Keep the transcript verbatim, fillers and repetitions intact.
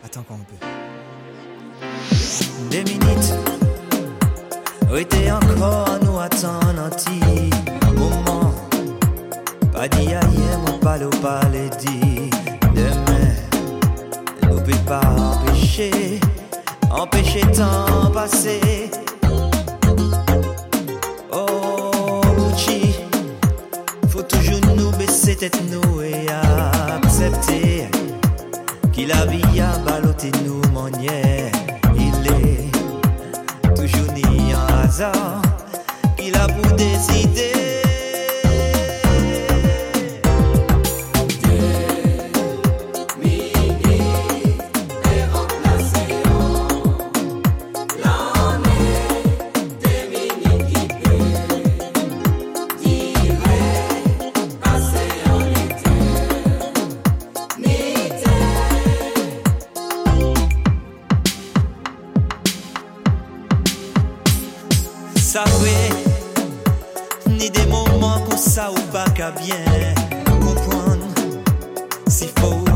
Attends encore un peu. Deux minutes. Oui, t'es encore nous attendre un petit moment. Pas dit hier, mon palo parler dit. Demain, nous peut pas empêcher, empêcher temps passé. Oh, Gucci, faut toujours nous baisser tête nous et accepter qu'il a vie à balloter nous manière. Il est toujours ni un hasard qu'il a pour décider. Ça fait ni des moments comme ça ou pas qu'à bien comprendre s'il faut